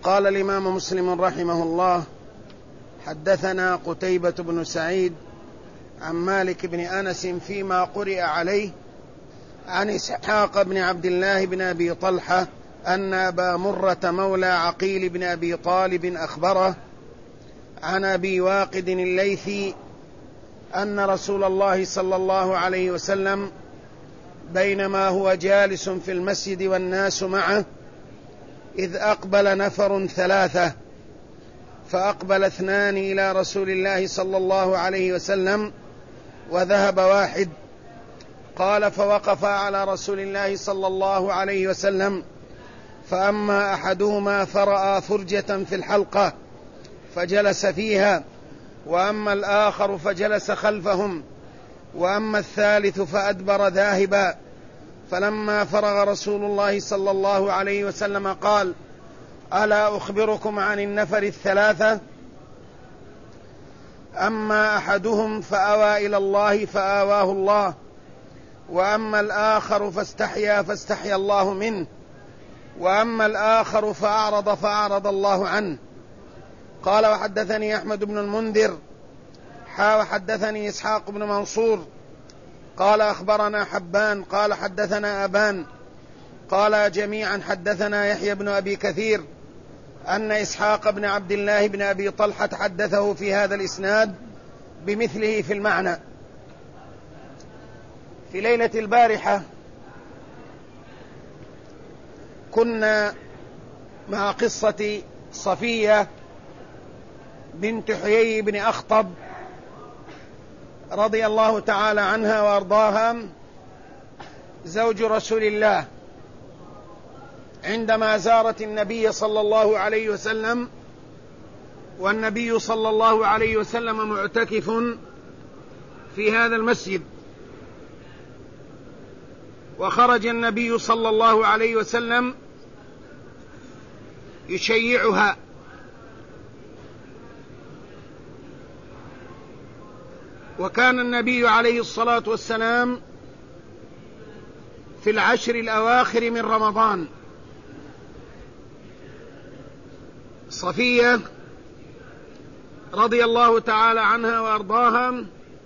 قال الإمام مسلم رحمه الله: حدثنا قتيبة بن سعيد عن مالك بن أنس فيما قرئ عليه عن إسحاق بن عبد الله بن أبي طلحة أن أبا مرة مولى عقيل بن أبي طالب أخبره عن أبي واقد الليثي أن رسول الله صلى الله عليه وسلم بينما هو جالس في المسجد والناس معه إذ أقبل نفر ثلاثة، فأقبل 2 إلى رسول الله صلى الله عليه وسلم وذهب واحد. قال: فوقف على رسول الله صلى الله عليه وسلم، فأما أحدهما فرأى فرجة في الحلقة فجلس فيها، وأما الآخر فجلس خلفهم، وأما الثالث فأدبر ذاهبا. فلما فرغ رسول الله صلى الله عليه وسلم قال: ألا أخبركم عن النفر الثلاثة؟ أما أحدهم فأوى إلى الله فآواه الله، وأما الآخر فاستحيا الله منه، وأما الآخر فأعرض الله عنه. قال: وحدثني أحمد بن المنذر وحدثني إسحاق بن منصور قال: أخبرنا حبان قال: حدثنا أبان قال: جميعا حدثنا يحيى بن أبي كثير أن إسحاق بن عبد الله بن أبي طلحة حدثه في هذا الإسناد بمثله في المعنى. في ليلة البارحة كنا مع قصة صفية بنت حيي بن أخطب رضي الله تعالى عنها وأرضاها، زوج رسول الله، عندما زارت النبي صلى الله عليه وسلم، والنبي صلى الله عليه وسلم معتكف في هذا المسجد، وخرج النبي صلى الله عليه وسلم يشيعها، وكان النبي عليه الصلاة والسلام في العشر الأواخر من رمضان. صفية رضي الله تعالى عنها وأرضاها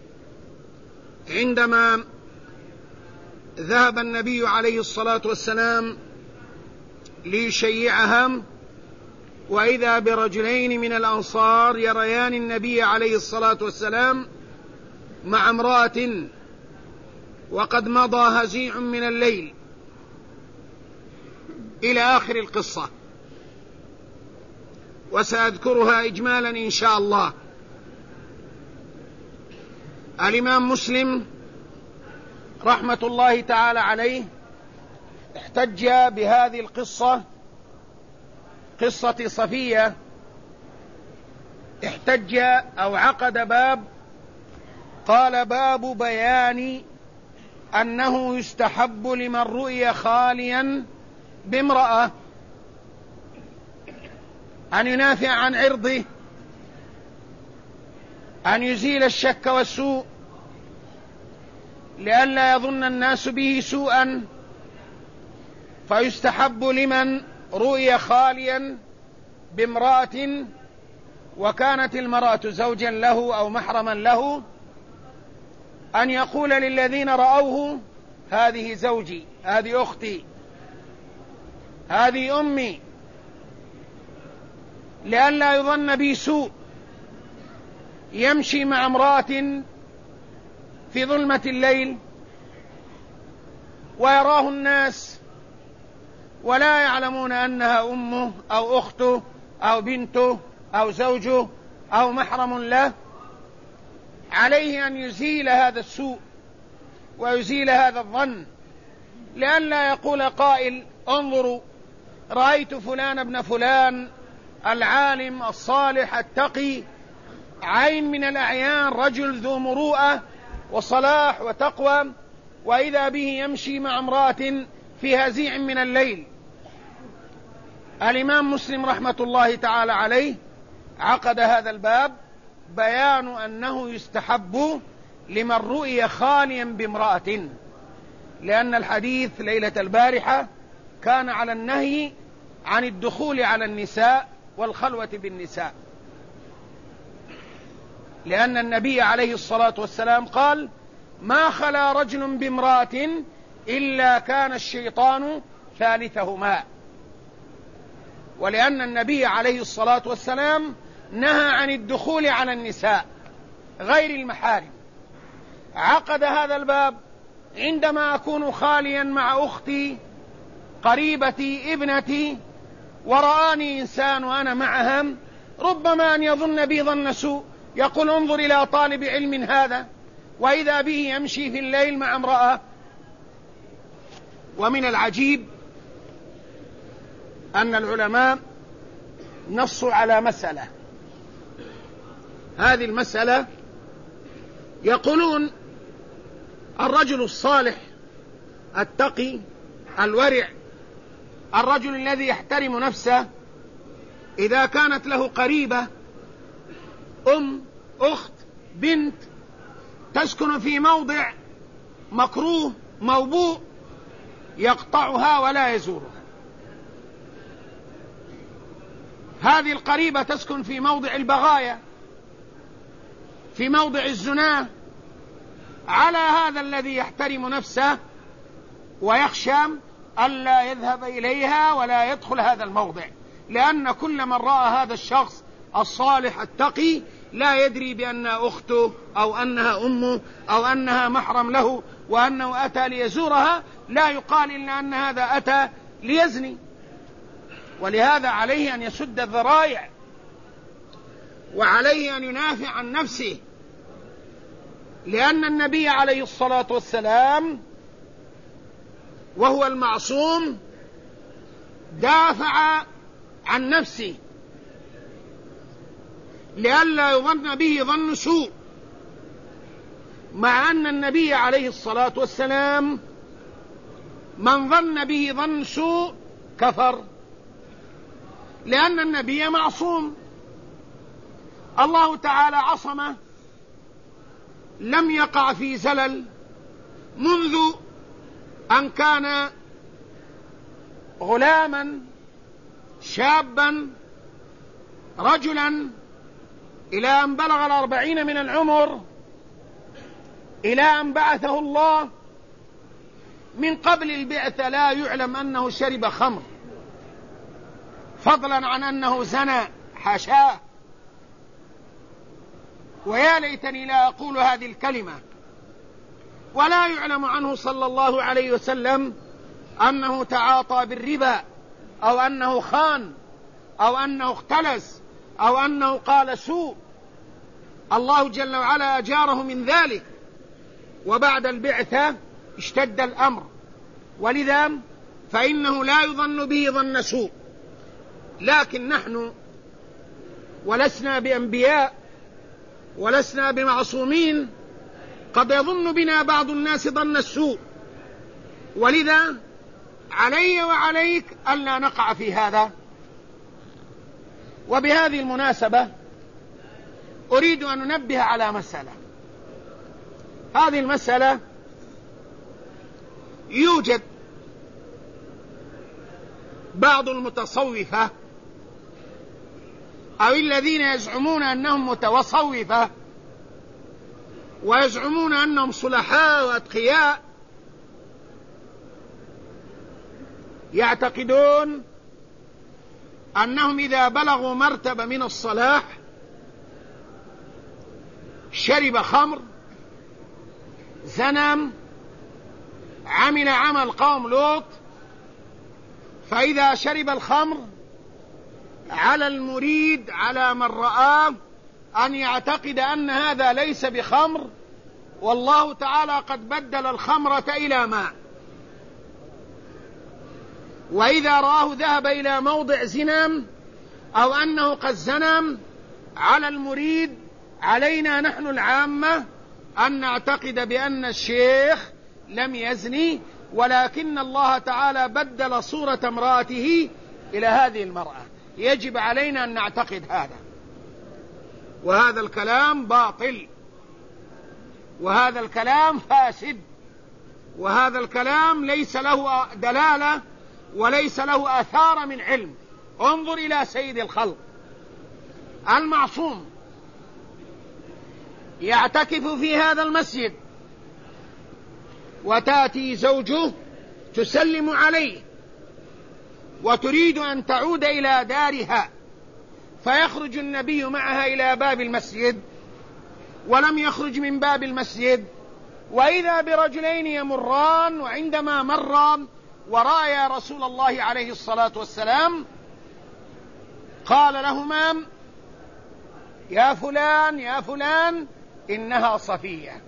عندما ذهب النبي عليه الصلاة والسلام ليشيعها، وإذا برجلين من الأنصار يريان النبي عليه الصلاة والسلام مع امرأة وقد مضى هزيع من الليل إلى آخر القصة، وسأذكرها إجمالا إن شاء الله. الإمام مسلم رحمة الله تعالى عليه احتج بهذه القصة، قصة صفية، احتج أو عقد باب، قال: باب بيان أنه يستحب لمن رؤي خاليا بامرأة أن ينافع عن عرضه، أن يزيل الشك والسوء لئلا يظن الناس به سوءا، فيستحب لمن رؤي خاليا بامرأة وكانت المرأة زوجا له أو محرما له أن يقول للذين رأوه: هذه زوجي، هذه أختي، هذه أمي، لئلا يظن بي سوء. يمشي مع امرأة في ظلمة الليل ويراه الناس ولا يعلمون أنها أمه أو أخته أو بنته أو زوجه أو محرم له، عليه أن يزيل هذا السوء ويزيل هذا الظن، لئلا يقول قائل: انظروا، رأيت فلان ابن فلان العالم الصالح التقي، عين من الأعيان، رجل ذو مروءة وصلاح وتقوى، وإذا به يمشي مع امرأة في هزيع من الليل. الإمام مسلم رحمة الله تعالى عليه عقد هذا الباب، بيان أنه يستحب لمن رؤي خاليا بامرأة، لأن الحديث ليلة البارحة كان على النهي عن الدخول على النساء والخلوة بالنساء، لأن النبي عليه الصلاة والسلام قال: ما خلا رجل بامرأة إلا كان الشيطان ثالثهما. ولأن النبي عليه الصلاة والسلام نهى عن الدخول على النساء غير المحارم. عقد هذا الباب عندما أكون خاليا مع أختي قريبتي ابنتي ورآني إنسان وأنا معها، ربما أن يظن بي ظن سوء، يقول: انظر إلى طالب علم هذا، وإذا به يمشي في الليل مع امرأة. ومن العجيب أن العلماء نصوا على مسألة، هذه المسألة يقولون: الرجل الصالح التقي الورع، الرجل الذي يحترم نفسه، إذا كانت له قريبة أم أخت بنت تسكن في موضع مكروه موبوء يقطعها ولا يزورها. هذه القريبة تسكن في موضع البغايا، في موضع الزنا، على هذا الذي يحترم نفسه ويخشى ألا يذهب إليها ولا يدخل هذا الموضع، لأن كل من رأى هذا الشخص الصالح التقي لا يدري بأنها أخته أو أنها أمه أو أنها محرم له وأنه أتى ليزورها، لا يقال إلا أن هذا أتى ليزني. ولهذا عليه أن يسد الذرائع، وعليه أن ينافع عن نفسه، لأن النبي عليه الصلاة والسلام وهو المعصوم دافع عن نفسه لئلا يظن به ظن سوء، مع أن النبي عليه الصلاة والسلام من ظن به ظن سوء كفر، لأن النبي معصوم، الله تعالى عصمه، لم يقع في زلل منذ أن كان غلاما شابا رجلا إلى أن بلغ 40 من العمر، إلى أن بعثه الله. من قبل البعثة لا يعلم أنه شرب خمر، فضلا عن أنه زنى، حاشاه. ويا ليتني لا أقول هذه الكلمة. ولا يعلم عنه صلى الله عليه وسلم أنه تعاطى بالربا أو أنه خان أو أنه اختلس أو أنه قال سوء، الله جل وعلا أجاره من ذلك. وبعد البعثة اشتد الأمر، ولذا فإنه لا يظن به ظن سوء. لكن نحن ولسنا بأنبياء ولسنا بمعصومين، قد يظن بنا بعض الناس ظن السوء، ولذا علي وعليك ألا نقع في هذا. وبهذه المناسبة أريد أن ننبه على مسألة. هذه المسألة يوجد بعض المتصوفة أو الذين يزعمون أنهم متصوفة ويزعمون أنهم صلحاء وأتقياء، يعتقدون أنهم إذا بلغوا مرتبة من الصلاح، شرب خمر، زنم، عمل عمل قوم لوط، فإذا شرب الخمر على المريد على من رآه أن يعتقد أن هذا ليس بخمر، والله تعالى قد بدل الخمرة إلى ماء. وإذا رآه ذهب إلى موضع زنا أو أنه قد زنى، على المريد علينا نحن العامة أن نعتقد بأن الشيخ لم يزني، ولكن الله تعالى بدل صورة امرأته إلى هذه المرأة. يجب علينا أن نعتقد هذا، وهذا الكلام باطل، وهذا الكلام فاسد، وهذا الكلام ليس له دلالة وليس له آثار من علم. انظر إلى سيد الخلق المعصوم يعتكف في هذا المسجد، وتأتي زوجه تسلم عليه وتريد أن تعود إلى دارها، فيخرج النبي معها إلى باب المسجد ولم يخرج من باب المسجد، وإذا برجلين يمران، وعندما مر ورأى رسول الله عليه الصلاة والسلام قال لهما: يا فلان يا فلان إنها صفية.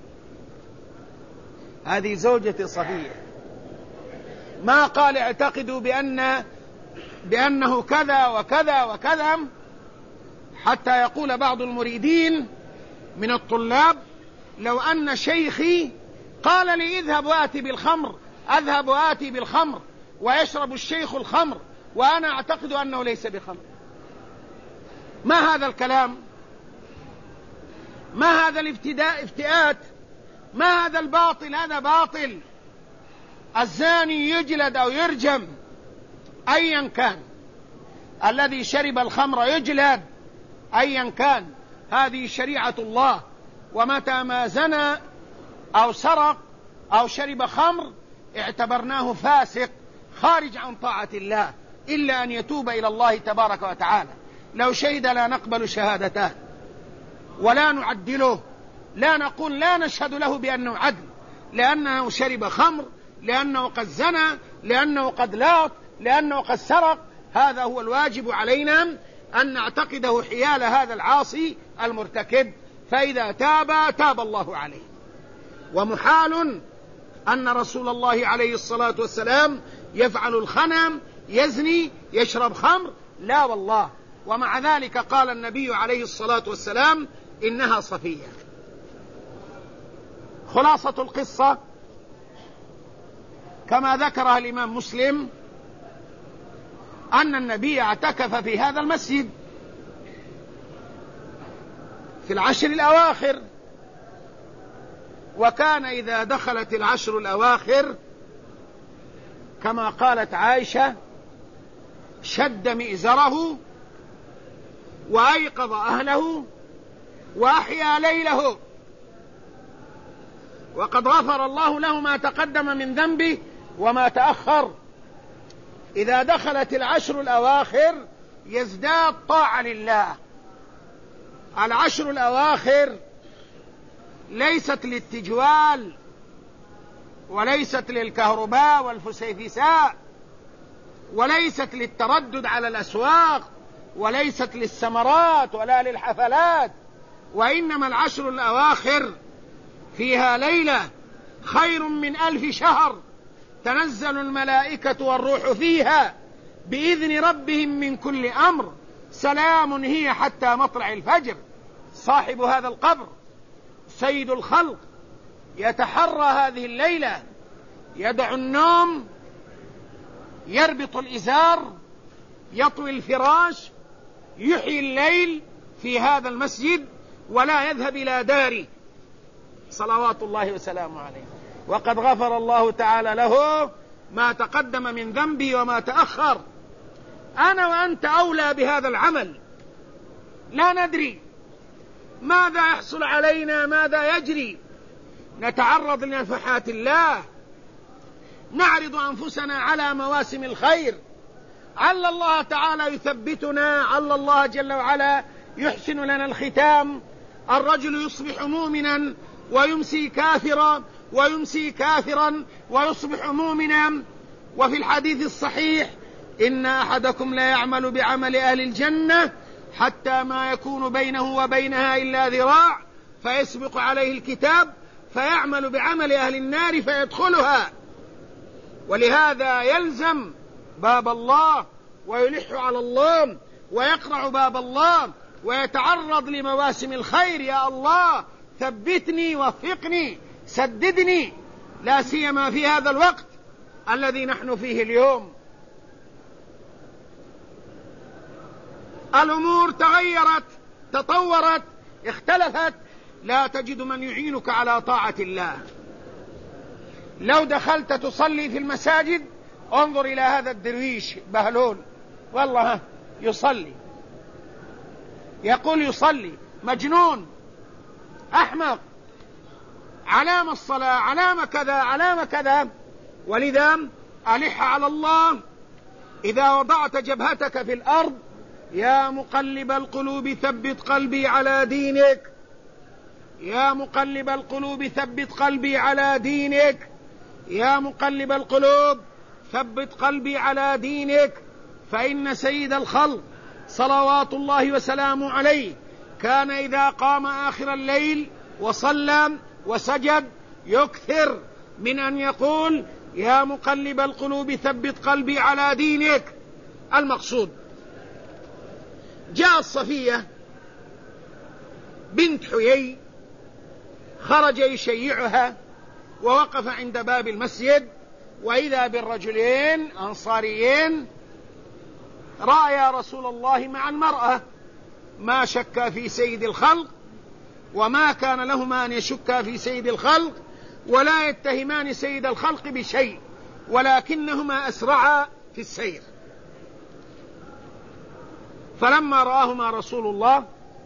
هذه زوجة صفية. ما قال اعتقدوا بأنه كذا وكذا وكذا، حتى يقول بعض المريدين من الطلاب: لو أن شيخي قال لي اذهب وآتي بالخمر أذهب وآتي بالخمر، ويشرب الشيخ الخمر وأنا أعتقد أنه ليس بخمر. ما هذا الكلام؟ ما هذا الافتئات؟ ما هذا الباطل؟ هذا باطل. الزاني يجلد أو يرجم أيا كان، الذي شرب الخمر يجلد أيا كان. هذه شريعة الله. ومتى ما زنى أو سرق أو شرب خمر اعتبرناه فاسق خارج عن طاعة الله، إلا أن يتوب إلى الله تبارك وتعالى. لو شهد لا نقبل شهادته ولا نعدله، لا نقول لا نشهد له بأنه عدل، لأنه شرب خمر، لأنه قد زنى، لأنه قد لاط، لأنه قد سرق. هذا هو الواجب علينا، أن نعتقده حيال هذا العاصي المرتكب، فإذا تاب تاب الله عليه. ومحال أن رسول الله عليه الصلاة والسلام يفعل الخنم، يزني، يشرب خمر، لا والله. ومع ذلك قال النبي عليه الصلاة والسلام: إنها صفية. خلاصة القصة كما ذكرها الإمام مسلم أن النبي اعتكف في هذا المسجد في العشر الأواخر، وكان إذا دخلت العشر الأواخر كما قالت عائشة شد مئزره وأيقظ أهله وأحيا ليله، وقد غفر الله له ما تقدم من ذنبه وما تأخر. إذا دخلت العشر الأواخر يزداد طاعة لله. العشر الأواخر ليست للتجوال، وليست للكهرباء والفسيفساء، وليست للتردد على الأسواق، وليست للسمرات ولا للحفلات، وإنما العشر الأواخر فيها ليلة خير من 1000 شهر، تنزل الملائكة والروح فيها بإذن ربهم من كل أمر، سلام هي حتى مطلع الفجر. صاحب هذا القبر سيد الخلق يتحرى هذه الليلة، يدع النوم، يربط الإزار، يطوي الفراش، يحيي الليل في هذا المسجد، ولا يذهب إلى داره صلوات الله وسلامه عليه. وقد غفر الله تعالى له ما تقدم من ذنبه وما تأخر. أنا وأنت أولى بهذا العمل. لا ندري ماذا يحصل علينا، ماذا يجري. نتعرض لنفحات الله، نعرض أنفسنا على مواسم الخير، عل الله تعالى يثبتنا، عل الله جل وعلا يحسن لنا الختام. الرجل يصبح مؤمنا ويمسي كافرا، ويمسي كافرا ويصبح مؤمنا. وفي الحديث الصحيح: إن أحدكم لا يعمل بعمل أهل الجنة حتى ما يكون بينه وبينها إلا ذراع، فيسبق عليه الكتاب فيعمل بعمل أهل النار فيدخلها. ولهذا يلزم باب الله ويلح على الله ويقرع باب الله ويتعرض لمواسم الخير. يا الله ثبتني، وفقني، سددني، لا سيما في هذا الوقت الذي نحن فيه اليوم. الأمور تغيرت، تطورت، اختلفت، لا تجد من يعينك على طاعة الله. لو دخلت تصلي في المساجد انظر إلى هذا الدرويش بهلول، والله يصلي، يقول يصلي، مجنون أحمق، علام الصلاة، علام كذا، علام كذا. ولذا ألح على الله إذا وضعت جبهتك في الأرض: يا مقلب القلوب ثبت قلبي على دينك، يا مقلب القلوب ثبت قلبي على دينك، يا مقلب القلوب ثبت قلبي على دينك. فإن سيد الخلق صلوات الله وسلامه عليه كان إذا قام آخر الليل وصلى وسجد يكثر من أن يقول: يا مقلب القلوب ثبت قلبي على دينك. المقصود جاءت صفية بنت حيي، خرج يشيعها ووقف عند باب المسجد، وإذا بالرجلين أنصاريين رأى رسول الله مع المرأة، ما شك في سيد الخلق وما كان لهما أن يشكا في سيد الخلق ولا يتهمان سيد الخلق بشيء، ولكنهما أسرعا في السير. فلما رآهما رسول الله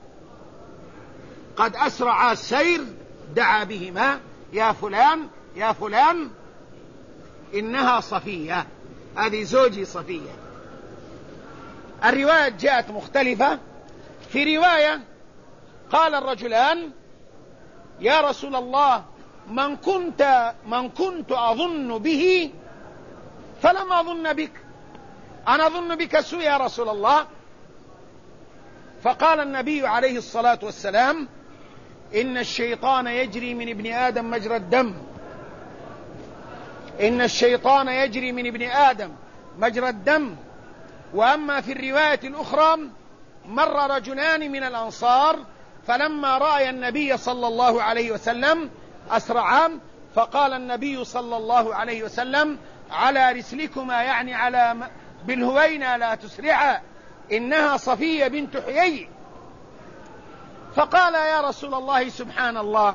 قد أسرعا السير دعا بهما: يا فلان يا فلان، إنها صفية، هذه زوجي صفية. الرواية جاءت مختلفة. في رواية قال الرجلان: يا رسول الله، من كنت أظن به فلم أظن بك، أنا أظن بك سوء يا رسول الله. فقال النبي عليه الصلاة والسلام: إن الشيطان يجري من ابن آدم مجرى الدم، إن الشيطان يجري من ابن آدم مجرى الدم. وأما في الرواية الأخرى: مر رجلان من الأنصار فلما رأى النبي صلى الله عليه وسلم أسرعا، فقال النبي صلى الله عليه وسلم: على رسلكما، يعني على بالهوينة، لا تسرعا، إنها صفية بنت حيي. فقال: يا رسول الله سبحان الله.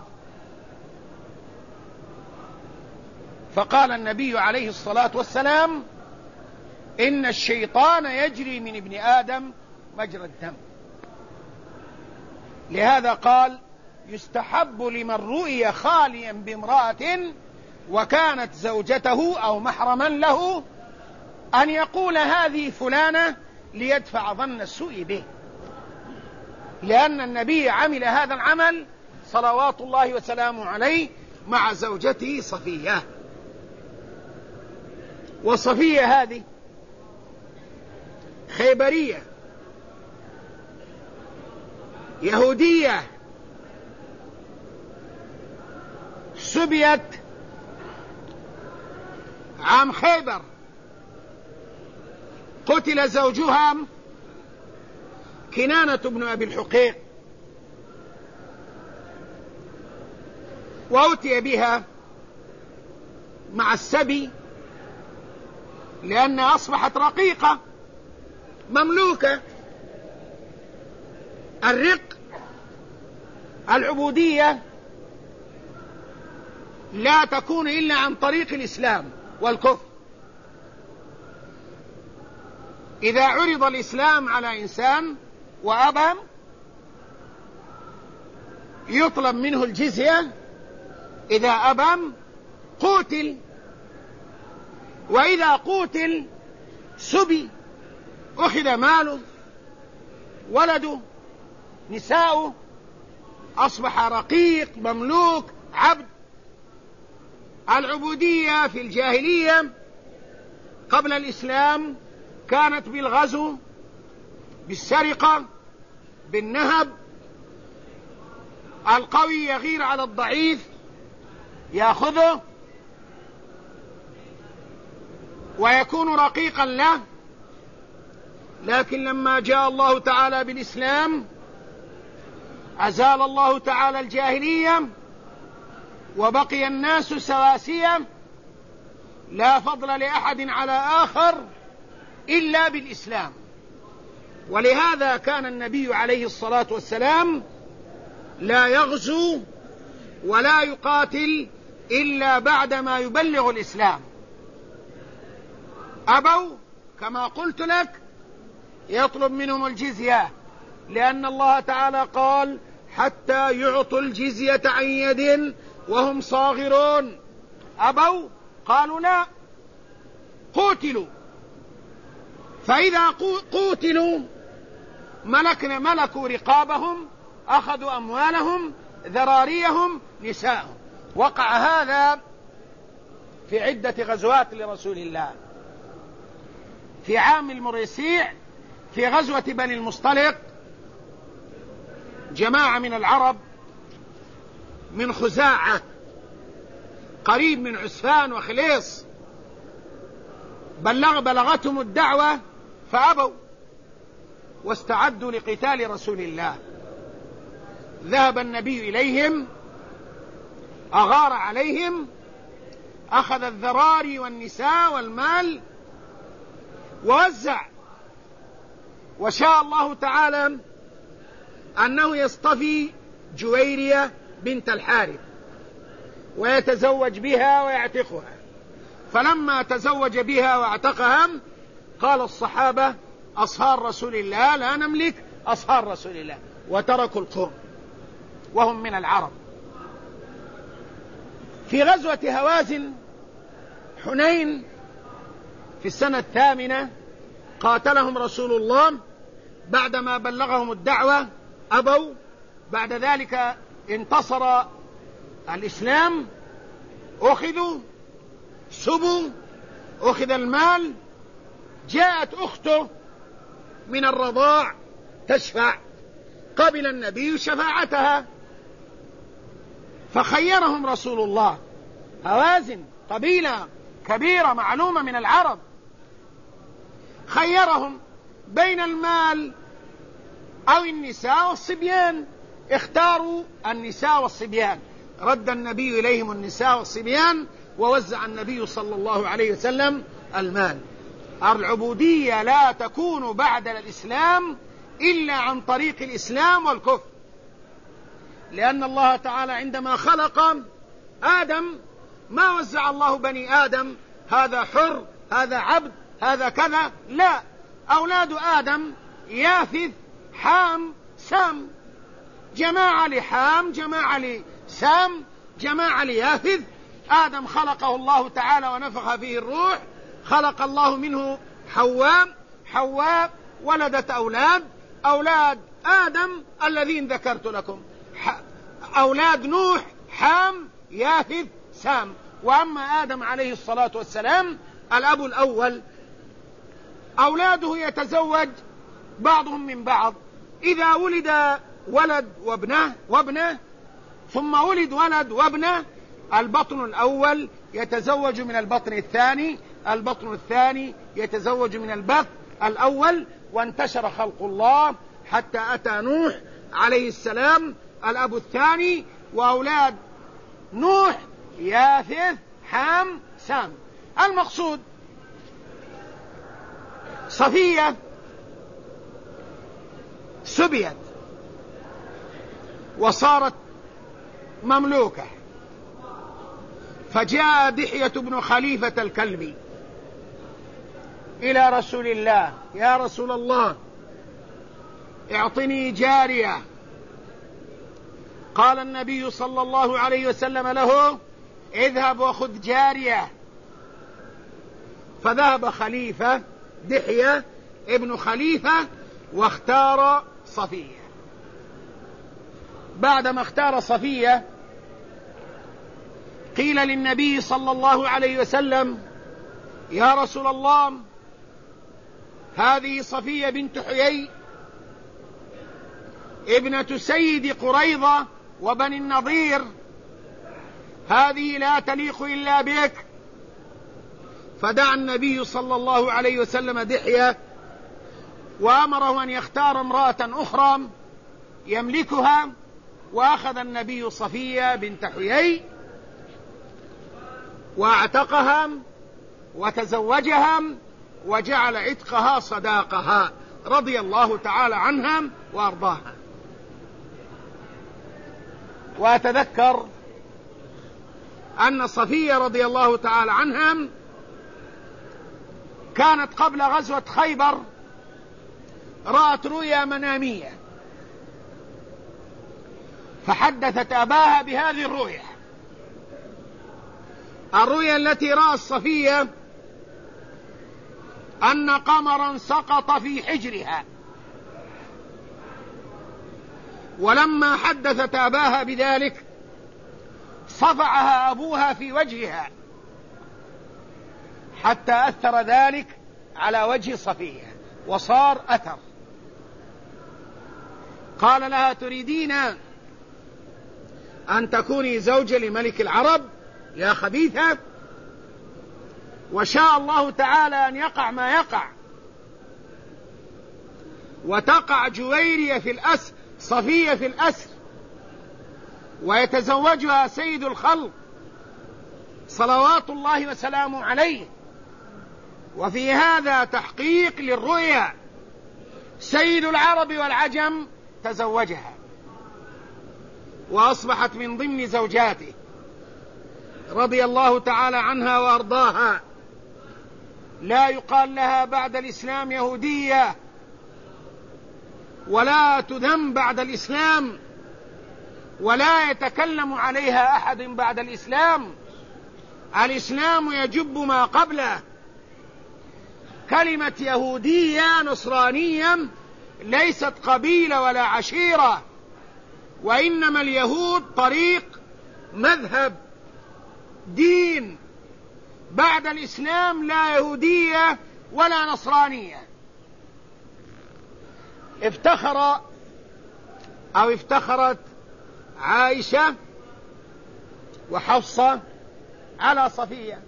فقال النبي عليه الصلاة والسلام: إن الشيطان يجري من ابن آدم مجرى الدم. لهذا قال: يستحب لمن رؤي خاليا بامرأة وكانت زوجته أو محرما له أن يقول هذه فلانة ليدفع ظن السوء به، لأن النبي عمل هذا العمل صلوات الله وسلامه عليه مع زوجته صفية. وصفية هذه خيبرية يهودية، سبيت عام خيبر، قتل زوجها كنانة بن أبي الحقيق، وأتي بها مع السبي لأنها أصبحت رقيقة مملوكة. الرق، العبودية، لا تكون إلا عن طريق الإسلام والكفر. إذا عرض الإسلام على إنسان وأبى يطلب منه الجزية، إذا أبى قتل، وإذا قتل سبي، أخذ ماله، ولده، نساؤه، أصبح رقيق مملوك عبد. العبودية في الجاهلية قبل الإسلام كانت بالغزو، بالسرقة، بالنهب. القوي يغير على الضعيف يأخذه ويكون رقيقا له. لكن لما جاء الله تعالى بالإسلام أزال الله تعالى الجاهلية وبقي الناس سواسية، لا فضل لأحد على آخر إلا بالإسلام. ولهذا كان النبي عليه الصلاة والسلام لا يغزو ولا يقاتل إلا بعدما يبلغ الإسلام. أبوا كما قلت لك يطلب منهم الجزية، لأن الله تعالى قال حتى يعطوا الجزية عن يد وهم صاغرون. أبوا، قالوا لا، قوتلوا. فإذا قوتلوا ملكوا رقابهم، أخذوا أموالهم، ذراريهم، نساءهم. وقع هذا في عدة غزوات لرسول الله. في عام المريسيع في غزوة بني المصطلق جماعة من العرب من خزاعة قريب من عسفان وخليص بلغتهم الدعوة فأبوا واستعدوا لقتال رسول الله. ذهب النبي إليهم، أغار عليهم، أخذ الذراري والنساء والمال ووزع. وشاء الله تعالى أنه يصطفي جويرية بنت الحارث ويتزوج بها ويعتقها. فلما تزوج بها واعتقها قال الصحابة أصهار رسول الله لا نملك أصهار رسول الله، وتركوا القوم وهم من العرب. في غزوة هوازن حنين في السنة 8 قاتلهم رسول الله بعدما بلغهم الدعوة، أبوا. بعد ذلك انتصر الإسلام، أخذوا، سبوا، أخذ المال. جاءت أخته من الرضاع تشفع، قبل النبي شفاعتها، فخيرهم رسول الله. هوازن قبيلة كبيرة معلومة من العرب، خيرهم بين المال أو النساء والصبيان. اختاروا النساء والصبيان، رد النبي إليهم النساء والصبيان، ووزع النبي صلى الله عليه وسلم المال. العبودية لا تكون بعد الإسلام إلا عن طريق الإسلام والكفر، لأن الله تعالى عندما خلق آدم ما وزع الله بني آدم هذا حر هذا عبد هذا كذا، لا، أولاد آدم يافث حام سام، جماعة لحام، جماعة لسام، جماعة ليافث. آدم خلقه الله تعالى ونفخ فيه الروح، خلق الله منه حواء ولدت أولاد آدم الذين ذكرت لكم، أولاد نوح حام يافث سام. وأما آدم عليه الصلاة والسلام الأب الأول، أولاده يتزوج بعضهم من بعض. إذا ولد ولد وابنه ثم ولد ولد وابنه، البطن الأول يتزوج من البطن الثاني، البطن الثاني يتزوج من البطن الأول، وانتشر خلق الله حتى أتى نوح عليه السلام الأب الثاني، وأولاد نوح يافث حام سام. المقصود صفية سبيت وصارت مملوكة، فجاء دحية بن خليفة الكلبي إلى رسول الله: يا رسول الله اعطني جارية. قال النبي صلى الله عليه وسلم له: اذهب وخذ جارية. فذهب خليفة دحية ابن خليفة واختار صفية. بعدما اختار صفية قيل للنبي صلى الله عليه وسلم: يا رسول الله هذه صفية بنت حيي ابنة سيد قريظة وبني النضير، هذه لا تليق إلا بك. فدعا النبي صلى الله عليه وسلم دحية وأمره أن يختار امرأة أخرى يملكها، وأخذ النبي صفية بنت حيي واعتقها وتزوجها وجعل عتقها صداقها رضي الله تعالى عنها وأرضاها. وأتذكر أن صفية رضي الله تعالى عنها كانت قبل غزوة خيبر، رأت رؤيا منامية فحدثت أباها بهذه الرؤيا التي رأت صفية أن قمرا سقط في حجرها، ولما حدثت أباها بذلك صفعها أبوها في وجهها حتى أثر ذلك على وجه صفية وصار أثر. قال لها: تريدين أن تكوني زوجة لملك العرب يا خبيثة؟ وشاء الله تعالى أن يقع ما يقع، وتقع جويرية في الأسر، صفية في الأسر، ويتزوجها سيد الخلق صلوات الله وسلامه عليه. وفي هذا تحقيق للرؤيا، سيد العرب والعجم تزوجها وأصبحت من ضمن زوجاته رضي الله تعالى عنها وأرضاها. لا يقال لها بعد الإسلام يهودية، ولا تذم بعد الإسلام، ولا يتكلم عليها أحد بعد الإسلام. الإسلام يجب ما قبله. كلمة يهودية نصرانية ليست قبيلة ولا عشيرة، وإنما اليهود طريق، مذهب، دين. بعد الإسلام لا يهودية ولا نصرانية. افتخرت عائشة وحفصة على صفية،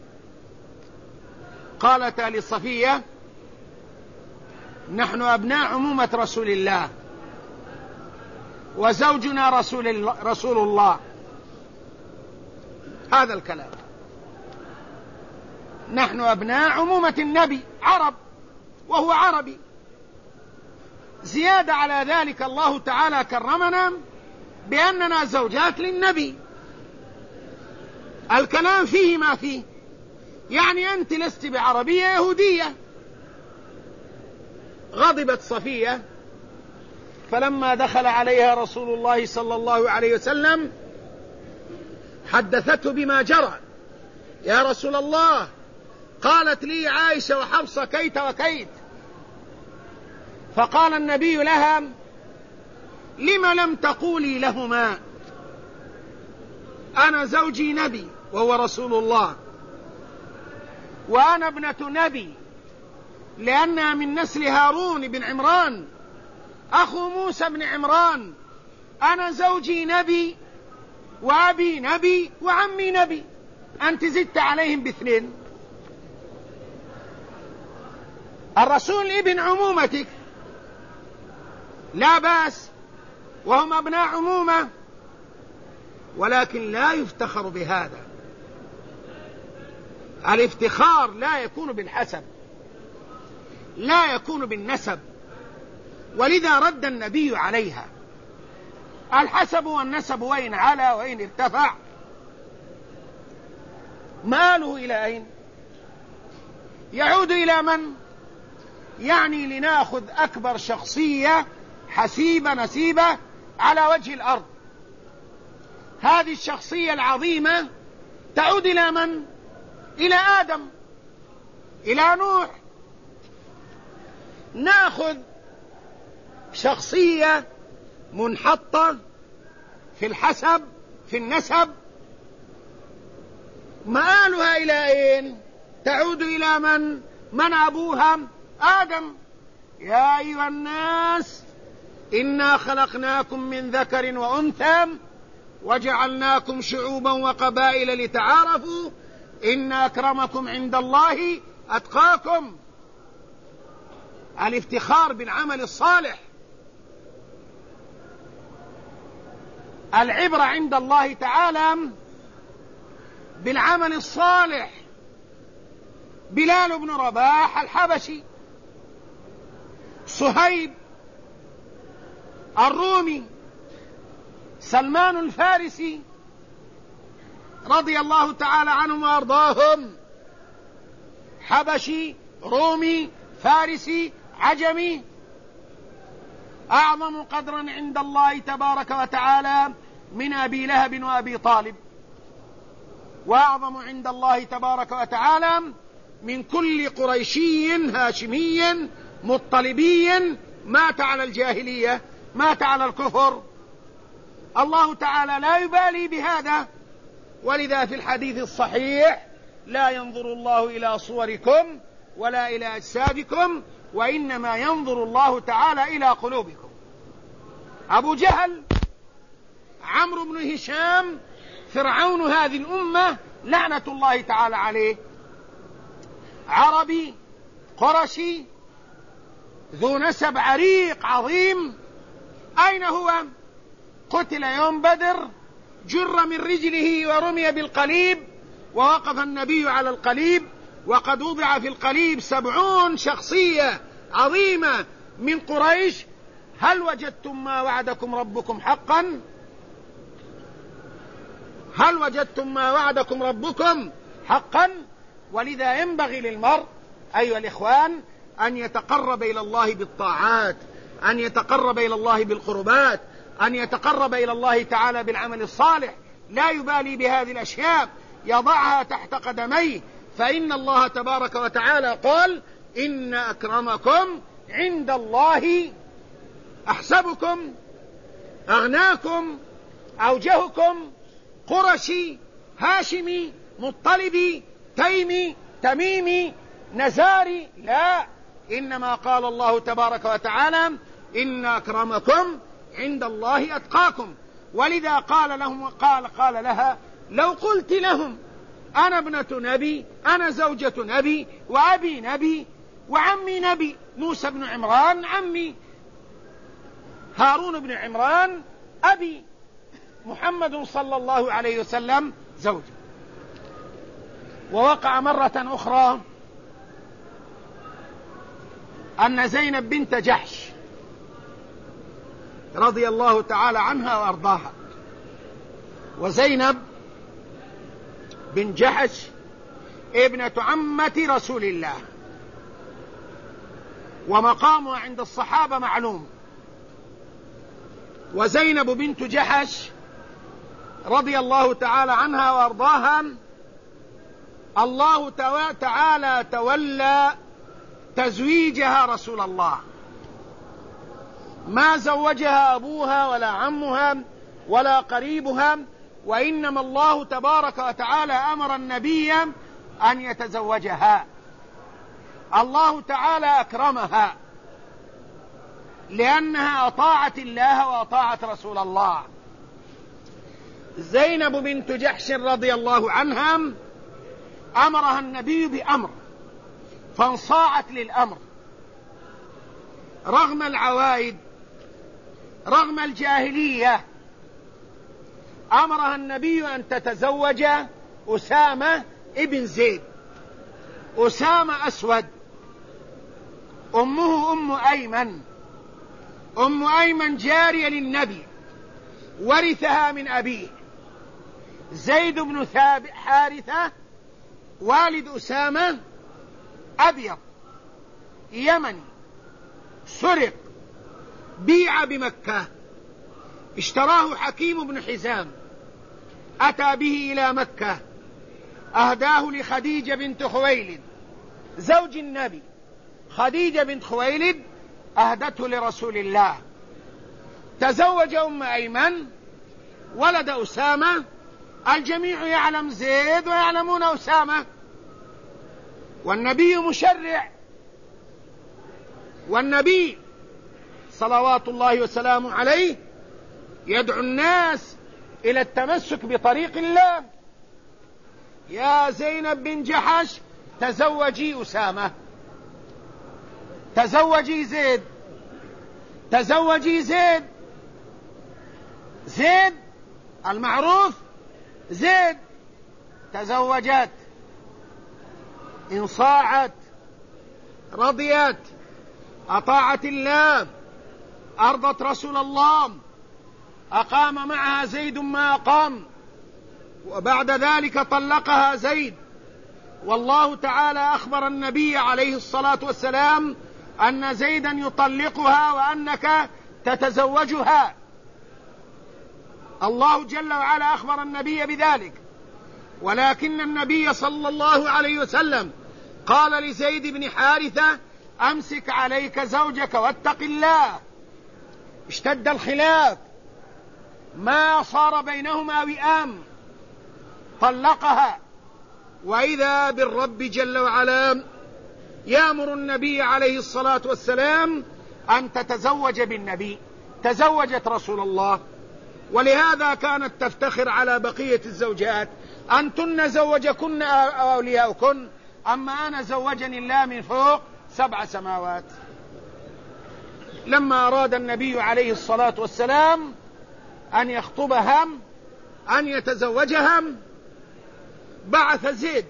قالتا لصفية: نحن أبناء عمومة رسول الله، وزوجنا رسول الله. هذا الكلام، نحن أبناء عمومة النبي، عرب وهو عربي. زيادة على ذلك الله تعالى كرمنا بأننا زوجات للنبي. الكلام فيه ما فيه، يعني أنت لست بعربية يهودية. غضبت صفية، فلما دخل عليها رسول الله صلى الله عليه وسلم حدثته بما جرى. يا رسول الله، قالت لي عائشة وحفصة كيت وكيت. فقال النبي لها: لم لم تقولي لهما أنا زوجي نبي وهو رسول الله، وأنا ابنة نبي، لأنها من نسل هارون بن عمران أخو موسى بن عمران. أنا زوجي نبي، وأبي نبي، وعمي نبي. أنت زدت عليهم باثنين. الرسول ابن عمومتك لا بأس، وهم أبناء عمومة، ولكن لا يفتخر بهذا. الافتخار لا يكون بالحسب، لا يكون بالنسب، ولذا رد النبي عليها. الحسب والنسب وإن علا وإن ارتفع ماله إلى أين؟ يعود إلى من؟ يعني لنأخذ أكبر شخصية حسيبة نسيبة على وجه الأرض. هذه الشخصية العظيمة تعود إلى من؟ إلى آدم، إلى نوح. نأخذ شخصية منحطة في الحسب، في النسب، مآلها إلى أين؟ تعود إلى من؟ من أبوها؟ آدم. يا أيها الناس إنا خلقناكم من ذكر وأنثى وجعلناكم شعوبا وقبائل لتعارفوا إن أكرمكم عند الله أتقاكم. الافتخار بالعمل الصالح. العبرة عند الله تعالى بالعمل الصالح. بلال بن رباح الحبشي، صهيب الرومي، سلمان الفارسي رضي الله تعالى عنهم وأرضاهم، حبشي رومي فارسي عجمي، أعظم قدرا عند الله تبارك وتعالى من أبي لهب وأبي طالب، وأعظم عند الله تبارك وتعالى من كل قريشي هاشمي مطلبي مات على الجاهلية، مات على الكفر. الله تعالى لا يبالي بهذا، ولذا في الحديث الصحيح: لا ينظر الله إلى صوركم ولا إلى أجسادكم، وإنما ينظر الله تعالى إلى قلوبكم. أبو جهل، عمرو بن هشام، فرعون هذه الأمة لعنة الله تعالى عليه، عربي قرشي ذو نسب عريق عظيم، أين هو؟ قتل يوم بدر، جر من رجله ورمي بالقليب، ووقف النبي على القليب، وقد وضع في القليب 70 شخصية عظيمة من قريش. هل وجدتم ما وعدكم ربكم حقا؟ هل وجدتم ما وعدكم ربكم حقا؟ ولذا ينبغي للمرء أيها الإخوان أن يتقرب إلى الله بالطاعات، أن يتقرب إلى الله بالقربات، أن يتقرب إلى الله تعالى بالعمل الصالح، لا يبالي بهذه الأشياء، يضعها تحت قدميه، فإن الله تبارك وتعالى قال: إن أكرمكم عند الله أحسبكم، أغناكم، أوجهكم، قرشي، هاشمي، مطلبي، تيمي، تميمي، نزاري، لا، إنما قال الله تبارك وتعالى: إن أكرمكم عند الله أتقاكم. ولذا قال لهم قال لها: لو قلت لهم أنا ابنة نبي، أنا زوجة نبي، وأبي نبي، وعمي نبي، موسى بن عمران عمي، هارون بن عمران أبي، محمد صلى الله عليه وسلم زوجي. ووقع مرة أخرى أن زينب بنت جحش رضي الله تعالى عنها وأرضاها، وزينب بن جحش ابنة عمة رسول الله، ومقامها عند الصحابة معلوم. وزينب بنت جحش رضي الله تعالى عنها وأرضاها، الله تعالى تولى تزويجها رسول الله، ما زوجها أبوها ولا عمها ولا قريبها، وإنما الله تبارك وتعالى أمر النبي أن يتزوجها. الله تعالى أكرمها لأنها أطاعت الله وأطاعت رسول الله. زينب بنت جحش رضي الله عنها أمرها النبي بأمر فانصاعت للأمر رغم العوائد، رغم الجاهلية. أمرها النبي أن تتزوج أسامة ابن زيد. أسامة أسود، أمه أم أيمن. أم أيمن جارية للنبي، ورثها من أبيه. زيد بن ثابت حارثة والد أسامة أبيض يمني، سرق، بيع بمكة، اشتراه حكيم بن حزام، أتى به إلى مكة، أهداه لخديجة بنت خويلد زوج النبي. خديجة بنت خويلد أهدته لرسول الله. تزوج أم أيمن، ولد أسامة. الجميع يعلم زيد ويعلمون أسامة، والنبي مشرع، والنبي صلوات الله وسلامه عليه يدعو الناس إلى التمسك بطريق الله. يا زينب بن جحش تزوجي أسامة، تزوجي زيد، تزوجي زيد. زيد المعروف زيد. تزوجت، انصاعت، رضيت، أطاعت الله، أرضت رسول الله، أقام معها زيد ما أقام، وبعد ذلك طلقها زيد والله تعالى أخبر النبي عليه الصلاة والسلام أن زيدا يطلقها وأنك تتزوجها. الله جل وعلا أخبر النبي بذلك، ولكن النبي صلى الله عليه وسلم قال لزيد بن حارثة: أمسك عليك زوجك واتق الله. اشتد الخلاف، ما صار بينهما وئام، طلقها، وإذا بالرب جل وعلا يأمر النبي عليه الصلاة والسلام أن تتزوج بالنبي. تزوجت رسول الله، ولهذا كانت تفتخر على بقية الزوجات: أنتن زوجكن أولياؤكن، أما أنا زوجني الله من فوق 7 سماوات. لما أراد النبي عليه الصلاة والسلام أن يخطبها أن يتزوجها بعث زيد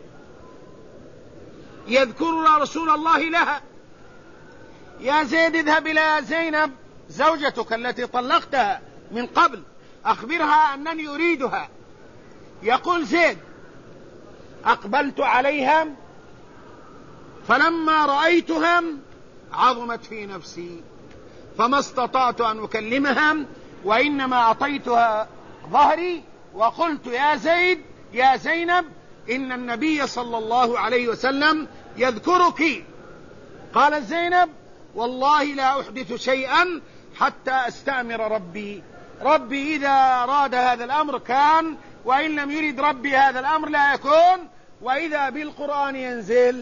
يذكر رسول الله لها: يا زيد اذهب إلى زينب زوجتك التي طلقتها من قبل، أخبرها أنني أريدها. يقول زيد: أقبلت عليها فلما رأيتها عظمت في نفسي فما استطعت أن أكلمها، وإنما أعطيتها ظهري وقلت: يا زيد يا زينب إن النبي صلى الله عليه وسلم يذكرك. قال زينب: والله لا أحدث شيئا حتى أستأمر ربي. ربي إذا أراد هذا الأمر كان، وإن لم يرد ربي هذا الأمر لا يكون. وإذا بالقرآن ينزل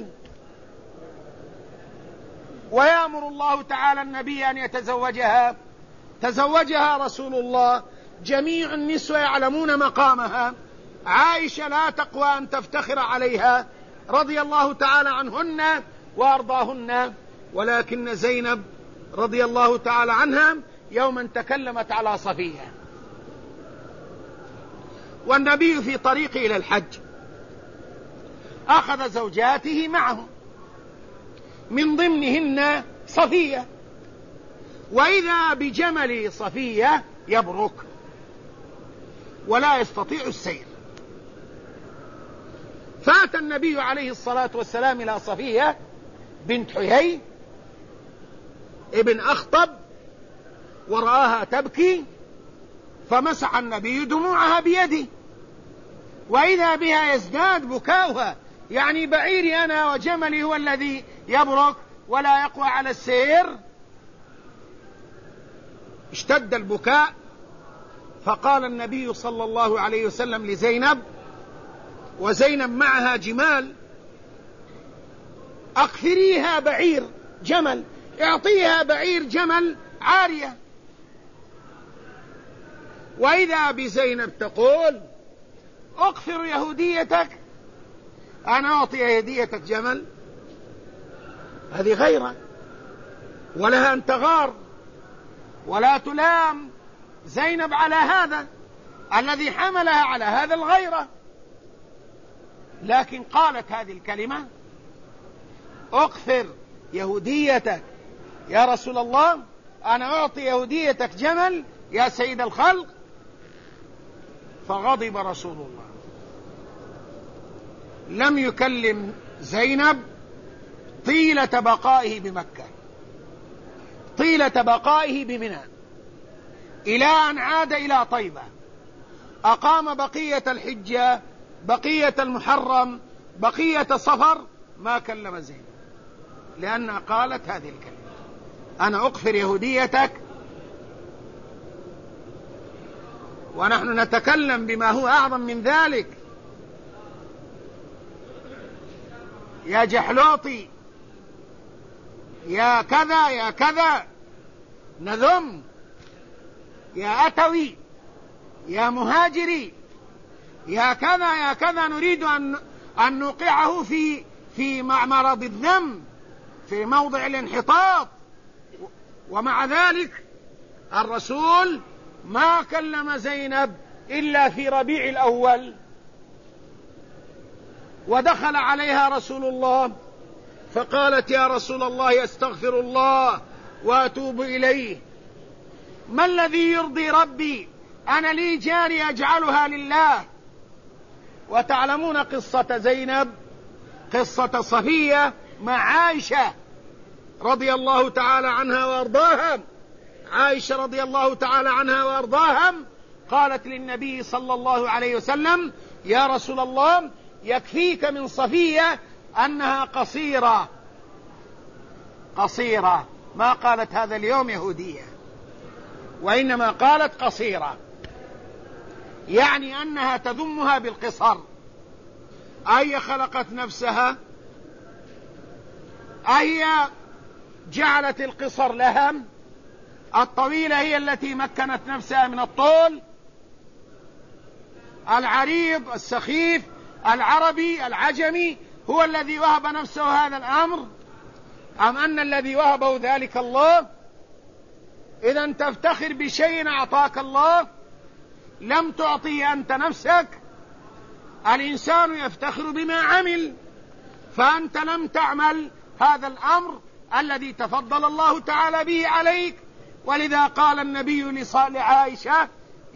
ويأمر الله تعالى النبي أن يتزوجها. تزوجها رسول الله، جميع النسوة يعلمون مقامها، عائشة لا تقوى أن تفتخر عليها رضي الله تعالى عنهن وأرضاهن، ولكن زينب رضي الله تعالى عنها يوما تكلمت على صفية، والنبي في طريقه إلى الحج أخذ زوجاته معه، من ضمنهن صفية، وإذا بجمل صفية يبرك ولا يستطيع السير. فأتى النبي عليه الصلاة والسلام إلى صفية بنت حيي ابن أخطب ورآها تبكي، فمسح النبي دموعها بيده، وإذا بها يزداد بكاؤها، يعني بعيري أنا وجملي هو الذي يبرك ولا يقوى على السير. اشتد البكاء، فقال النبي صلى الله عليه وسلم لزينب، وزينب معها جمال: أكثريها بعير جمل، اعطيها بعير جمل عارية. وإذا بزينب تقول: أكثر يهوديتك، أنا أعطي يهوديتك جمل؟ هذه غيرة، ولها أن تغار ولا تلام زينب على هذا الذي حملها على هذا الغيرة. لكن قالت هذه الكلمة: أكثر يهوديتك يا رسول الله، أنا أعطي يهوديتك جمل يا سيد الخلق. فغضب رسول الله، لم يكلم زينب طيلة بقائه بمكة، طيلة بقائه بمنى، إلى أن عاد إلى طيبة، أقام بقية الحجة، بقية المحرم، بقية صفر، ما كلم زينب، لأنها قالت هذه الكلمة: أنا أكفر يهوديتك. ونحن نتكلم بما هو أعظم من ذلك. يا جحلوطي، يا كذا يا كذا، نذم، يا أتوي، يا مهاجري، يا كذا يا كذا، نريد أن نوقعه في مرض الذم، في موضع الانحطاط. ومع ذلك الرسول ما كلم زينب إلا في ربيع الأول، ودخل عليها رسول الله فقالت: يا رسول الله أستغفر الله وأتوب إليه، ما الذي يرضي ربي؟ أنا لي جاري أجعلها لله. وتعلمون قصة زينب قصة صفية مع عائشة رضي الله تعالى عنها وأرضاها. عائشة رضي الله تعالى عنها وأرضاها قالت للنبي صلى الله عليه وسلم: يا رسول الله، يكفيك من صفية أنها قصيرة، ما قالت هذا اليوم يهودية، وإنما قالت قصيرة، يعني أنها تذمها بالقصر. أي خلقت نفسها؟ أي جعلت القصر لها؟ الطويلة هي التي مكنت نفسها من الطول؟ العريض السخيف العربي العجمي هو الذي وهب نفسه هذا الأمر، أم أن الذي وهبه ذلك الله؟ إذا تفتخر بشيء أعطاك الله لم تعطيه أنت نفسك. الإنسان يفتخر بما عمل، فأنت لم تعمل هذا الأمر الذي تفضل الله تعالى به عليك. ولذا قال النبي لعائشة: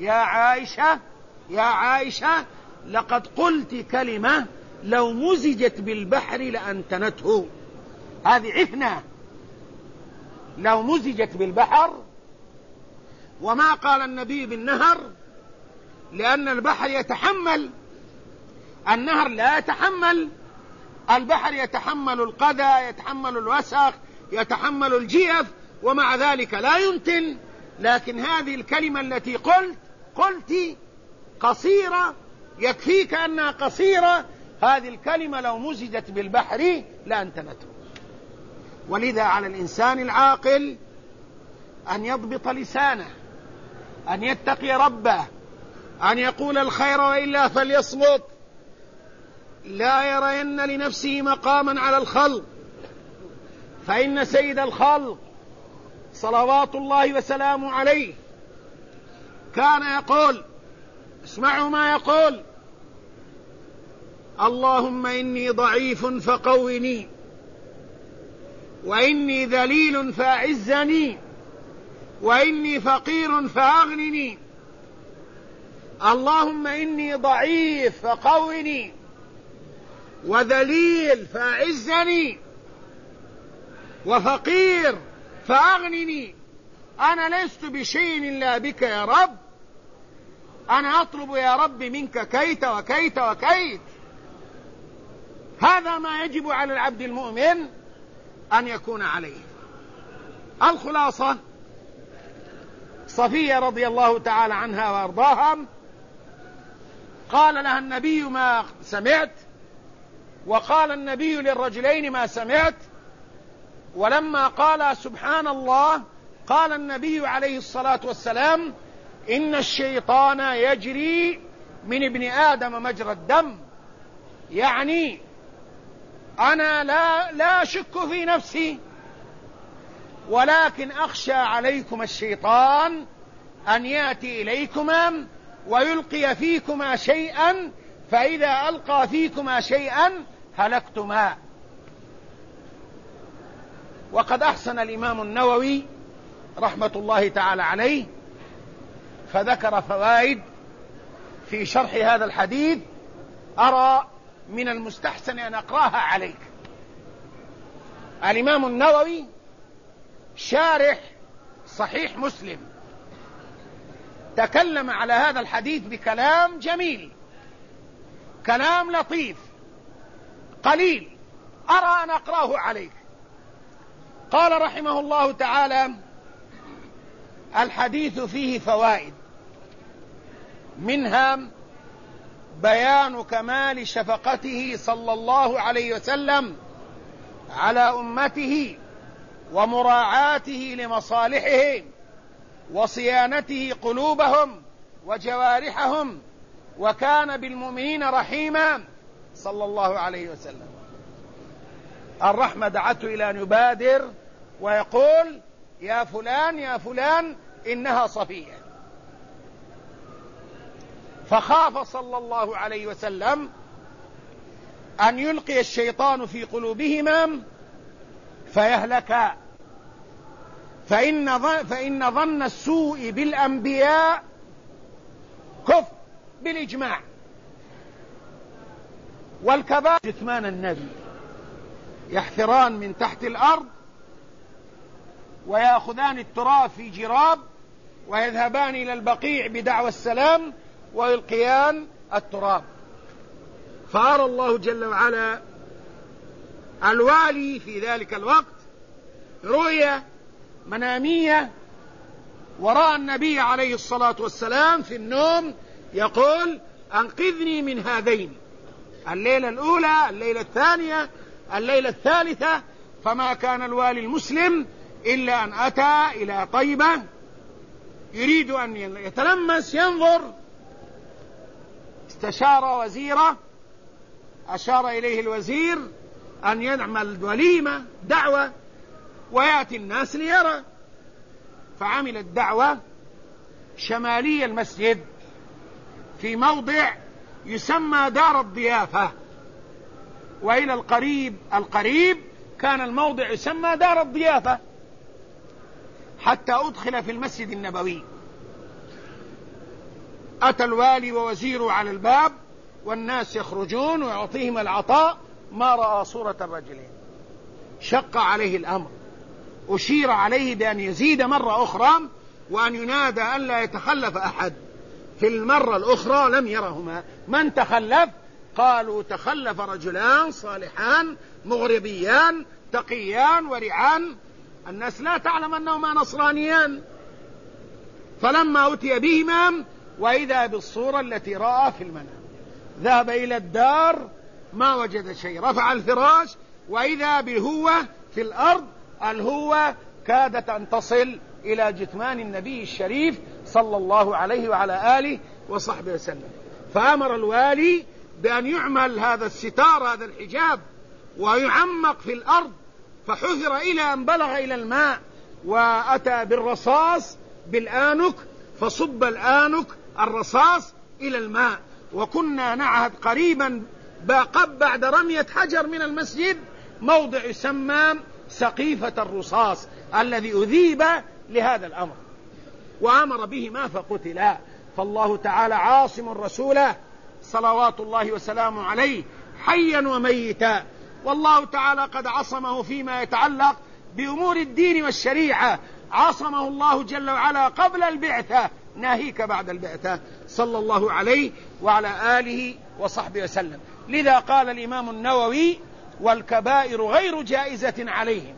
يا عائشة لقد قلت كلمة لو مزجت بالبحر لأنتنته. هذه عفنة، لو مزجت بالبحر. وما قال النبي بالنهر، لأن البحر يتحمل، النهر لا يتحمل. البحر يتحمل القذى، يتحمل الوسخ، يتحمل الجيف، ومع ذلك لا ينتن. لكن هذه الكلمة التي قلت قصيرة، يكفيك أنها قصيرة، هذه الكلمة لو مزجت بالبحر لأنتنته. ولذا على الإنسان العاقل أن يضبط لسانه، أن يتقي ربه، أن يقول الخير وإلا فليصمت، لا يرين لنفسه مقاما على الخلق. فإن سيد الخلق صلوات الله وسلامه عليه كان يقول، اسمعوا ما يقول: اللهم إني ضعيف فقوني، وإني ذليل فأعزني، وإني فقير فأغنني. اللهم إني ضعيف فقوني، وذليل فأعزني، وفقير فأغنني. أنا لست بشيء إلا بك يا رب، أنا أطلب يا رب منك كيت وكيت وكيت. هذا ما يجب على العبد المؤمن أن يكون عليه. الخلاصة: صفية رضي الله تعالى عنها وأرضاها قال لها النبي: ما سمعت، وقال النبي للرجلين: ما سمعت. ولما قال سبحان الله قال النبي عليه الصلاة والسلام: إن الشيطان يجري من ابن آدم مجرى الدم. يعني أنا لا أشك في نفسي، ولكن أخشى عليكم الشيطان أن يأتي إليكما ويلقي فيكما شيئا، فإذا ألقى فيكما شيئا هلكتما. وقد أحسن الإمام النووي رحمة الله تعالى عليه فذكر فوائد في شرح هذا الحديث، أرى من المستحسن أن أقرأها عليك. الإمام النووي شارح صحيح مسلم تكلم على هذا الحديث بكلام جميل، كلام لطيف قليل، أرى أن أقرأه عليك. قال رحمه الله تعالى: الحديث فيه فوائد، منها بيان كمال شفقته صلى الله عليه وسلم على أمته، ومراعاته لمصالحهم، وصيانته قلوبهم وجوارحهم، وكان بالمؤمنين رحيما صلى الله عليه وسلم. الرحمة دعته إلى أن يبادر ويقول: يا فلان يا فلان إنها صفية. فخاف صلى الله عليه وسلم أن يلقي الشيطان في قلوبهما فيهلكا، فإن ظن السوء بالأنبياء كفر بالإجماع. والكبائر جثمان النبي يحفران من تحت الأرض ويأخذان التراب في جراب ويذهبان إلى البقيع بدعوى السلام ويلقيان التراب. فأرى الله جل وعلا الوالي في ذلك الوقت رؤية منامية ورأى النبي عليه الصلاة والسلام في النوم يقول أنقذني من هذين، الليلة الأولى، الليلة الثانية، الليلة الثالثة. فما كان الوالي المسلم إلا أن أتى إلى طيبة يريد أن يتلمس ينظر، استشار وزيره، أشار إليه الوزير أن يعمل وليمة دعوة ويأتي الناس ليرى. فعمل الدعوة شمالي المسجد في موضع يسمى دار الضيافة، وإلى القريب كان الموضع يسمى دار الضيافة، حتى أدخل في المسجد النبوي. أتى الوالي ووزيره على الباب والناس يخرجون ويعطيهم العطاء، ما رأى صورة الرجلين. شق عليه الأمر، أشير عليه بأن يزيد مرة أخرى وأن ينادى أن لا يتخلف أحد. في المرة الأخرى لم يرهما. من تخلف؟ قالوا تخلف رجلان صالحان مغربيان تقيان ورعان، الناس لا تعلم أنهما نصرانيان. فلما أتي بهما وإذا بالصورة التي رأى في المنام، ذهب إلى الدار ما وجد شيء، رفع الفراش وإذا بالهوة في الأرض، الهوة كادت أن تصل إلى جثمان النبي الشريف صلى الله عليه وعلى آله وصحبه وسلم. فأمر الوالي بأن يعمل هذا الستار، هذا الحجاب، ويعمق في الأرض، فحفر إلى أن بلغ إلى الماء، وأتى بالرصاص بالآنك فصب الآنك الرصاص إلى الماء. وكنا نعهد قريبا بعد رمية حجر من المسجد موضع يسمى سقيفة الرصاص الذي أذيب لهذا الأمر، وأمر بهما فقتلا. فالله تعالى عاصم رسوله صلوات الله وسلامه عليه حيا وميتا، والله تعالى قد عصمه فيما يتعلق بأمور الدين والشريعة. عصمه الله جل وعلا قبل البعثة، ناهيك بعد البعثة صلى الله عليه وعلى آله وصحبه وسلم. لذا قال الإمام النووي والكبائر غير جائزة عليهم.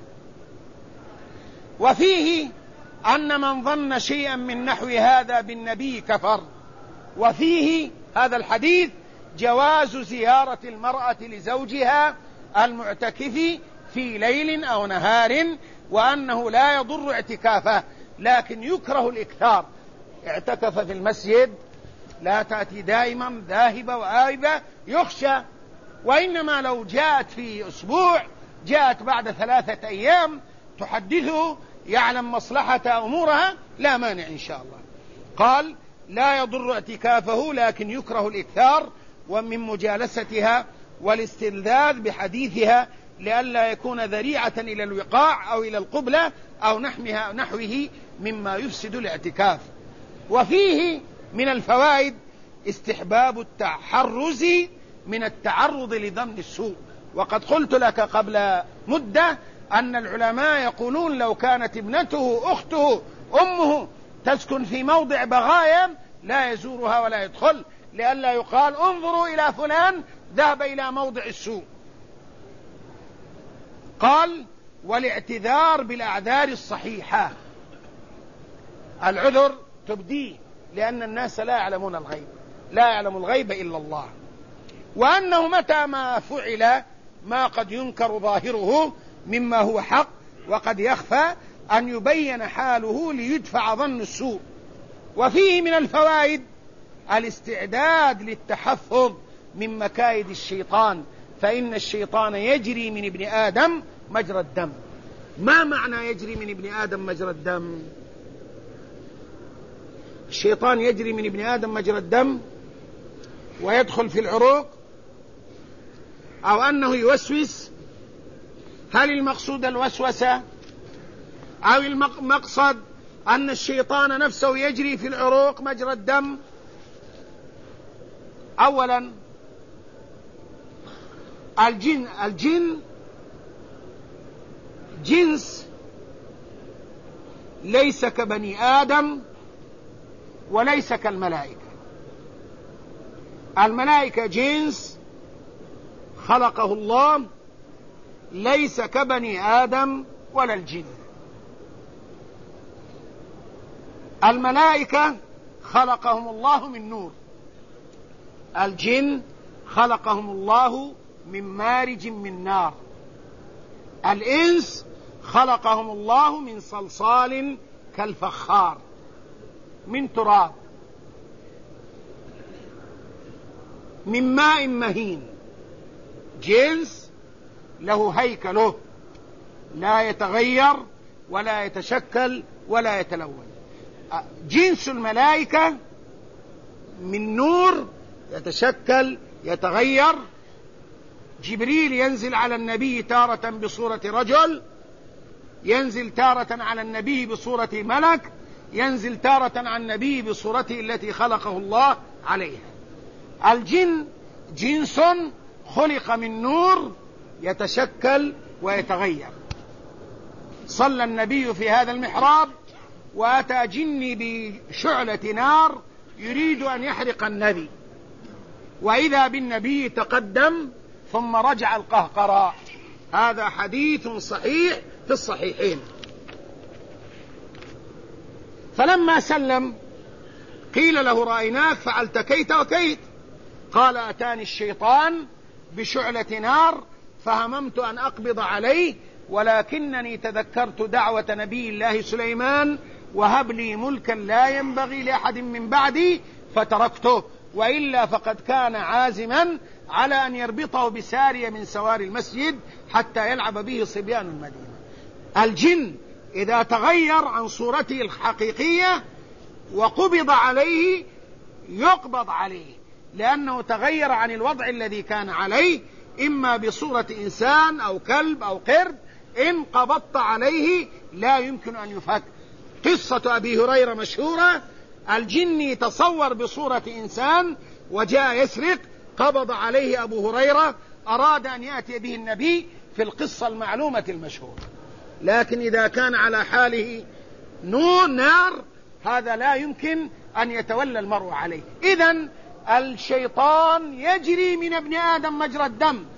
وفيه أن من ظن شيئا من نحو هذا بالنبي كفر. وفيه هذا الحديث جواز زيارة المرأة لزوجها المعتكف في ليل أو نهار، وأنه لا يضر اعتكافه، لكن يكره الإكثار. اعتكف في المسجد لا تأتي دائما ذاهبة وآيبة يخشى، وإنما لو جاءت في أسبوع، جاءت بعد 3 أيام تحدثه، يعلم مصلحة أمورها، لا مانع إن شاء الله. قال لا يضر اعتكافه لكن يكره الإكثار ومن مجالستها والاستلذاذ بحديثها، لئلا يكون ذريعة إلى الوقاع أو إلى القبلة أو نحوه مما يفسد الاعتكاف. وفيه من الفوائد استحباب التحرز من التعرض لظن السوء. وقد قلت لك قبل مدة أن العلماء يقولون لو كانت ابنته أخته أمه تسكن في موضع بغايا لا يزورها ولا يدخل، لئلا يقال انظروا إلى فلان ذهب إلى موضع السوء. قال والاعتذار بالأعذار الصحيحة، العذر تبديه لأن الناس لا يعلمون الغيب، لا يعلم الغيب إلا الله. وأنه متى ما فعل ما قد ينكر ظاهره مما هو حق وقد يخفى أن يبين حاله ليدفع ظن السوء. وفيه من الفوائد الاستعداد للتحفظ من مكايد الشيطان، فإن الشيطان يجري من ابن آدم مجرى الدم. ما معنى يجري من ابن آدم مجرى الدم؟ الشيطان يجري من ابن آدم مجرى الدم ويدخل في العروق، أو أنه يوسوس. هل المقصود الوسوسة أو المقصد أن الشيطان نفسه يجري في العروق مجرى الدم؟ أولا الجن جنس ليس كبني آدم وليس كالملائكة. الملائكة جنس خلقه الله ليس كبني آدم ولا الجن. الملائكة خلقهم الله من نور، الجن خلقهم الله من مارج من نار، الإنس خلقهم الله من صلصال كالفخار من تراب من ماء مهين. جنس له هيكله لا يتغير ولا يتشكل ولا يتلون. جنس الملائكة من نور يتشكل يتغير. جبريل ينزل على النبي تارة بصورة رجل، ينزل تارة على النبي بصورة ملك، ينزل تارة على النبي بصورته التي خلقه الله عليها. الجن جنس خلق من نور يتشكل ويتغير. صلى النبي في هذا المحراب وأتى جني بشعلة نار يريد أن يحرق النبي، وإذا بالنبي تقدم ثم رجع القهقراء. هذا حديث صحيح في الصحيحين. فلما سلم قيل له رأيناك فعلت كيت وكيت، قال أتاني الشيطان بشعلة نار فهممت أن أقبض عليه، ولكنني تذكرت دعوة نبي الله سليمان وهب لي ملكا لا ينبغي لأحد من بعدي فتركته، وإلا فقد كان عازما على أن يربطه بسارية من سواري المسجد حتى يلعب به صبيان المدينة. الجن إذا تغير عن صورته الحقيقية وقبض عليه يقبض عليه، لأنه تغير عن الوضع الذي كان عليه، إما بصورة إنسان أو كلب أو قرد. إن قبضت عليه لا يمكن أن يفك. قصة أبي هريرة مشهورة، الجن تصور بصورة إنسان وجاء يسرق، قبض عليه أبو هريرة، أراد أن يأتي به النبي في القصة المعلومة المشهورة. لكن إذا كان على حاله نار هذا لا يمكن أن يتولى المرء عليه. إذن الشيطان يجري من ابن آدم مجرى الدم،